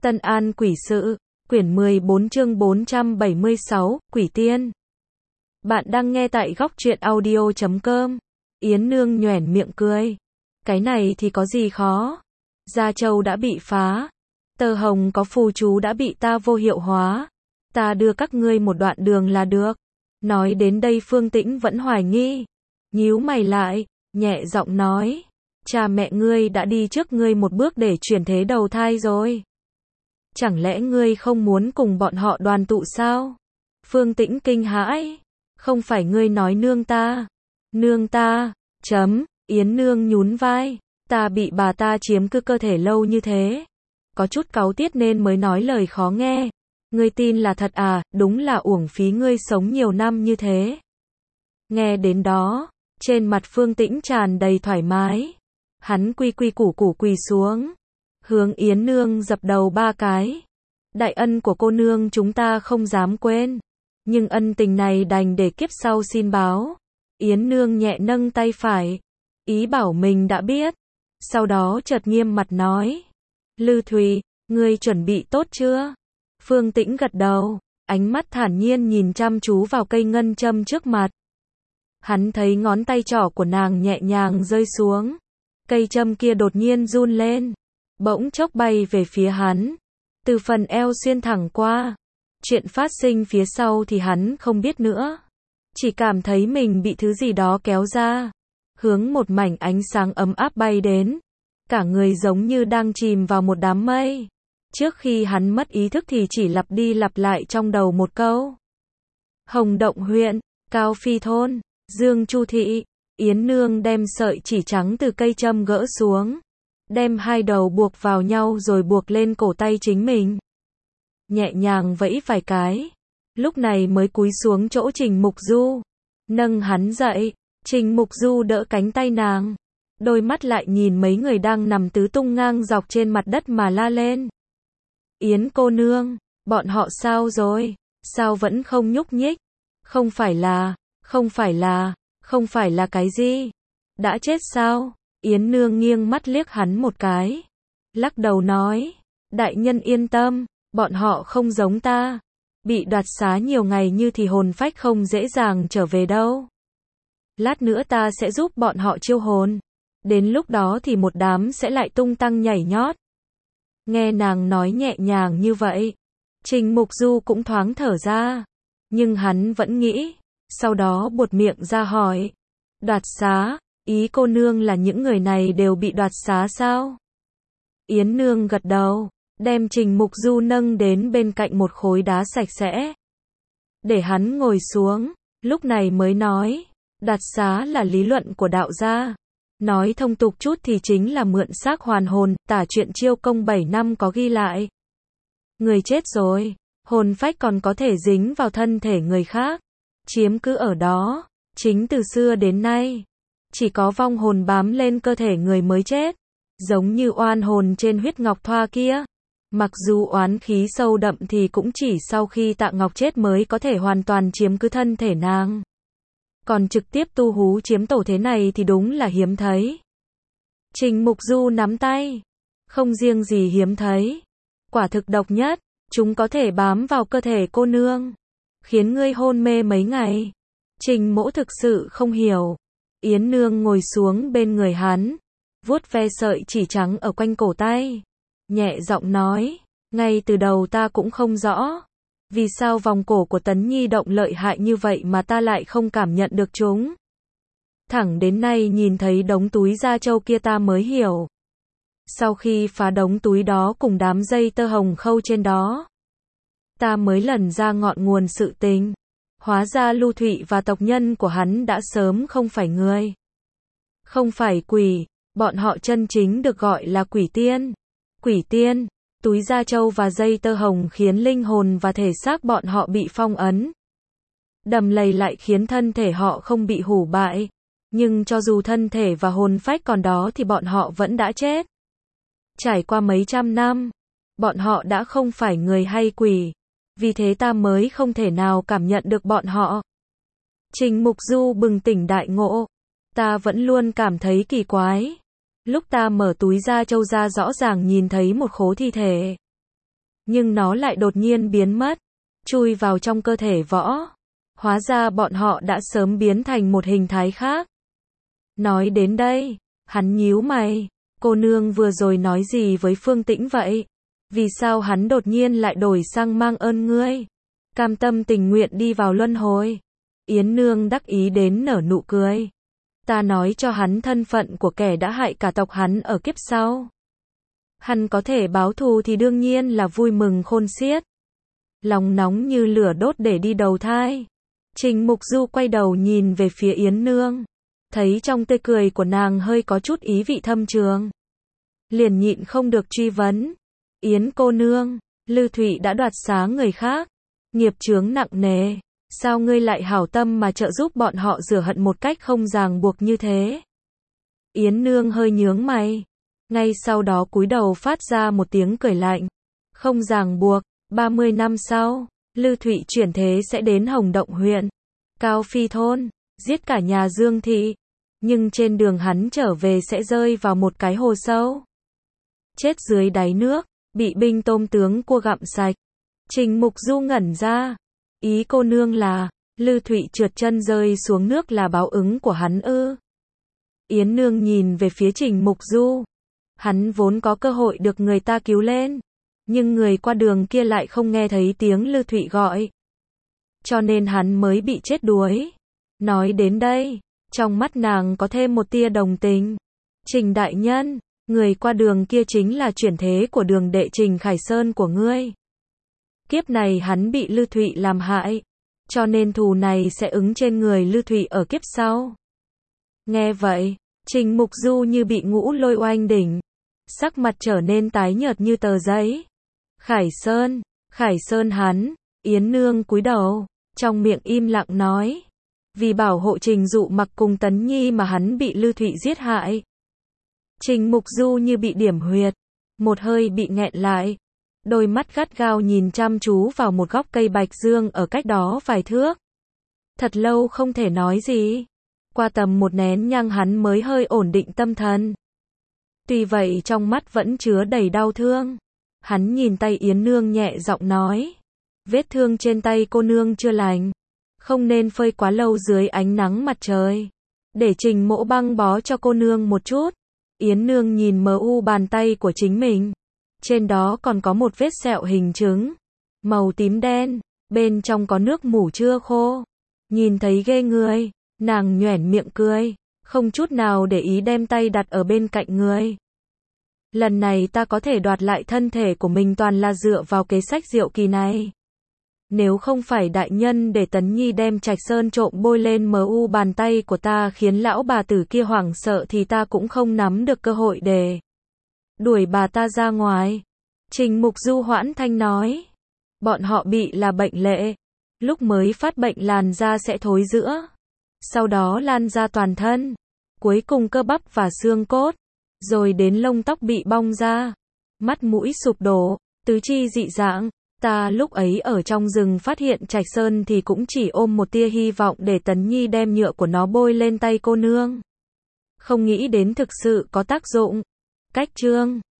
Tân An Quỷ Sự, quyển 14 chương 476, Quỷ Tiên. Bạn đang nghe tại góc truyện audio.com. Yến Nương nhoẻn miệng cười. Cái này thì có gì khó. Gia Châu đã bị phá. Tơ hồng có phù chú đã bị ta vô hiệu hóa. Ta đưa các ngươi một đoạn đường là được. Nói đến đây Phương Tĩnh vẫn hoài nghi. Nhíu mày lại, nhẹ giọng nói. Cha mẹ ngươi đã đi trước ngươi một bước để chuyển thế đầu thai rồi. Chẳng lẽ ngươi không muốn cùng bọn họ đoàn tụ sao? Phương Tĩnh kinh hãi. Không phải ngươi nói nương ta. Nương ta, Yến Nương nhún vai. Ta bị bà ta chiếm cứ cơ thể lâu như thế. Có chút cáu tiết nên mới nói lời khó nghe. Ngươi tin là thật à, đúng là uổng phí ngươi sống nhiều năm như thế. Nghe đến đó, trên mặt Phương Tĩnh tràn đầy thoải mái. Hắn quy quy củ củ quỳ xuống. Hướng Yến Nương dập đầu 3 cái. Đại ân của cô nương chúng ta không dám quên. Nhưng ân tình này đành để kiếp sau xin báo. Yến Nương nhẹ nâng tay phải. Ý bảo mình đã biết. Sau đó chợt nghiêm mặt nói. Lư Thùy, ngươi chuẩn bị tốt chưa? Phương Tĩnh gật đầu. Ánh mắt thản nhiên nhìn chăm chú vào cây ngân châm trước mặt. Hắn thấy ngón tay trỏ của nàng nhẹ nhàng rơi xuống. Cây châm kia đột nhiên run lên. Bỗng chốc bay về phía hắn. Từ phần eo xuyên thẳng qua. Chuyện phát sinh phía sau thì hắn không biết nữa. Chỉ cảm thấy mình bị thứ gì đó kéo ra. Hướng một mảnh ánh sáng ấm áp bay đến. Cả người giống như đang chìm vào một đám mây. Trước khi hắn mất ý thức thì chỉ lặp đi lặp lại trong đầu một câu. Hồng Động huyện, Cao Phi thôn, Dương Chu thị. Yến Nương đem sợi chỉ trắng từ cây châm gỡ xuống. Đem hai đầu buộc vào nhau rồi buộc lên cổ tay chính mình. Nhẹ nhàng vẫy vài cái. Lúc này mới cúi xuống chỗ Trình Mục Du. Nâng hắn dậy. Trình Mục Du đỡ cánh tay nàng. Đôi mắt lại nhìn mấy người đang nằm tứ tung ngang dọc trên mặt đất mà la lên. Yến cô nương, bọn họ sao rồi? Sao vẫn không nhúc nhích? Không phải là cái gì? Đã chết sao? Yến Nương nghiêng mắt liếc hắn một cái. Lắc đầu nói. Đại nhân yên tâm, bọn họ không giống ta. Bị đoạt xá nhiều ngày như thì hồn phách không dễ dàng trở về đâu. Lát nữa ta sẽ giúp bọn họ chiêu hồn. Đến lúc đó thì một đám sẽ lại tung tăng nhảy nhót. Nghe nàng nói nhẹ nhàng như vậy. Trình Mục Du cũng thoáng thở ra. Nhưng hắn vẫn nghĩ. Sau đó buột miệng ra hỏi. Đoạt xá, ý cô nương là những người này đều bị đoạt xá sao? Yến Nương gật đầu. Đem Trình Mục Du nâng đến bên cạnh một khối đá sạch sẽ. Để hắn ngồi xuống. Lúc này mới nói. Đoạt xá là lý luận của đạo gia. Nói thông tục chút thì chính là mượn xác hoàn hồn. Tả truyện Chiêu Công 7 năm có ghi lại. Người chết rồi, hồn phách còn có thể dính vào thân thể người khác. Chiếm cứ ở đó. Chính từ xưa đến nay. Chỉ có vong hồn bám lên cơ thể người mới chết. Giống như oan hồn trên huyết ngọc thoa kia. Mặc dù oán khí sâu đậm thì cũng chỉ sau khi Tạ Ngọc chết mới có thể hoàn toàn chiếm cứ thân thể nàng. Còn trực tiếp tu hú chiếm tổ thế này thì đúng là hiếm thấy. Trình Mục Du nắm tay. Không riêng gì hiếm thấy. Quả thực độc nhất. Chúng có thể bám vào cơ thể cô nương. Khiến ngươi hôn mê mấy ngày. Trình Mỗ thực sự không hiểu. Yến Nương ngồi xuống bên người hắn. Vuốt ve sợi chỉ trắng ở quanh cổ tay. Nhẹ giọng nói. Ngay từ đầu ta cũng không rõ. Vì sao vòng cổ của Tấn Nhi động lợi hại như vậy mà ta lại không cảm nhận được chúng. Thẳng đến nay nhìn thấy đống túi Gia Châu kia ta mới hiểu. Sau khi phá đống túi đó cùng đám dây tơ hồng khâu trên đó. Ta mới lần ra ngọn nguồn sự tình. Hóa ra Lưu Thụy và tộc nhân của hắn đã sớm không phải người. Không phải quỷ. Bọn họ chân chính được gọi là quỷ tiên. Quỷ tiên. Túi Gia Châu và dây tơ hồng khiến linh hồn và thể xác bọn họ bị phong ấn. Đầm lầy lại khiến thân thể họ không bị hủ bại. Nhưng cho dù thân thể và hồn phách còn đó thì bọn họ vẫn đã chết. Trải qua mấy trăm năm, bọn họ đã không phải người hay quỷ. Vì thế ta mới không thể nào cảm nhận được bọn họ. Trình Mục Du bừng tỉnh đại ngộ. Ta vẫn luôn cảm thấy kỳ quái. Lúc ta mở túi Gia Châu ra rõ ràng nhìn thấy một khố thi thể. nhưng nó lại đột nhiên biến mất, chui vào trong cơ thể võ. Hóa ra bọn họ đã sớm biến thành một hình thái khác. Nói đến đây, hắn nhíu mày, cô nương vừa rồi nói gì với Phương Tĩnh vậy? Vì sao hắn đột nhiên lại đổi sang mang ơn ngươi? Cam tâm tình nguyện đi vào luân hồi. Yến Nương đắc ý đến nở nụ cười. Ta nói cho hắn thân phận của kẻ đã hại cả tộc hắn ở kiếp sau. Hắn có thể báo thù thì đương nhiên là vui mừng khôn xiết. Lòng nóng như lửa đốt để đi đầu thai. Trình Mục Du quay đầu nhìn về phía Yến Nương. Thấy trong tươi cười của nàng hơi có chút ý vị thâm trường. Liền nhịn không được truy vấn. Yến cô nương, Lư Thụy đã đoạt xá người khác. Nghiệp chướng nặng nề. Sao ngươi lại hảo tâm mà trợ giúp bọn họ rửa hận một cách không ràng buộc như thế? Yến Nương hơi nhướng mày. Ngay sau đó cúi đầu phát ra một tiếng cười lạnh. Không ràng buộc, 30 năm sau, Lư Thụy chuyển thế sẽ đến Hồng Động huyện, Cao Phi thôn, giết cả nhà Dương thị. Nhưng trên đường hắn trở về sẽ rơi vào một cái hồ sâu. Chết dưới đáy nước, bị binh tôm tướng cua gặm sạch. Trình Mục Du ngẩn ra. Ý cô nương là, Lư Thụy trượt chân rơi xuống nước là báo ứng của hắn ư? Yến Nương nhìn về phía Trình Mục Du. Hắn vốn có cơ hội được người ta cứu lên. Nhưng người qua đường kia lại không nghe thấy tiếng Lư Thụy gọi. Cho nên hắn mới bị chết đuối. Nói đến đây, trong mắt nàng có thêm một tia đồng tình. Trình đại nhân, người qua đường kia chính là chuyển thế của đường đệ Trình Khải Sơn của ngươi. Kiếp này hắn bị Lư Thụy làm hại. Cho nên thù này sẽ ứng trên người Lư Thụy ở kiếp sau. Nghe vậy, Trình Mục Du như bị ngũ lôi oanh đỉnh. Sắc mặt trở nên tái nhợt như tờ giấy. Khải Sơn hắn, Yến Nương cúi đầu, trong miệng im lặng nói. Vì bảo hộ Trình Dụ Mặc cùng Tấn Nhi mà hắn bị Lư Thụy giết hại. Trình Mục Du như bị điểm huyệt, một hơi bị nghẹn lại. Đôi mắt gắt gao nhìn chăm chú vào một gốc cây bạch dương ở cách đó vài thước. Thật lâu không thể nói gì. Qua tầm một nén nhang hắn mới hơi ổn định tâm thần. Tuy vậy trong mắt vẫn chứa đầy đau thương. Hắn nhìn tay Yến Nương nhẹ giọng nói. Vết thương trên tay cô nương chưa lành. Không nên phơi quá lâu dưới ánh nắng mặt trời. Để Trình Mỗ băng bó cho cô nương một chút. Yến Nương nhìn mờ u bàn tay của chính mình. Trên đó còn có một vết sẹo hình trứng. Màu tím đen. Bên trong có nước mủ chưa khô. Nhìn thấy ghê người. Nàng nhoẻn miệng cười. Không chút nào để ý đem tay đặt ở bên cạnh người. Lần này ta có thể đoạt lại thân thể của mình toàn là dựa vào kế sách diệu kỳ này. Nếu không phải đại nhân để Tấn Nhi đem Trạch Sơn trộm bôi lên mu bàn tay của ta khiến lão bà tử kia hoảng sợ thì ta cũng không nắm được cơ hội để đuổi bà ta ra ngoài. Trình Mục Du hoãn thanh nói. Bọn họ bị là bệnh lệ. Lúc mới phát bệnh làn da sẽ thối rữa. Sau đó lan ra toàn thân. Cuối cùng cơ bắp và xương cốt. Rồi đến lông tóc bị bong ra. Mắt mũi sụp đổ. Tứ chi dị dạng. Ta lúc ấy ở trong rừng phát hiện Trạch Sơn thì cũng chỉ ôm một tia hy vọng để Tấn Nhi đem nhựa của nó bôi lên tay cô nương. Không nghĩ đến thực sự có tác dụng. Cách chương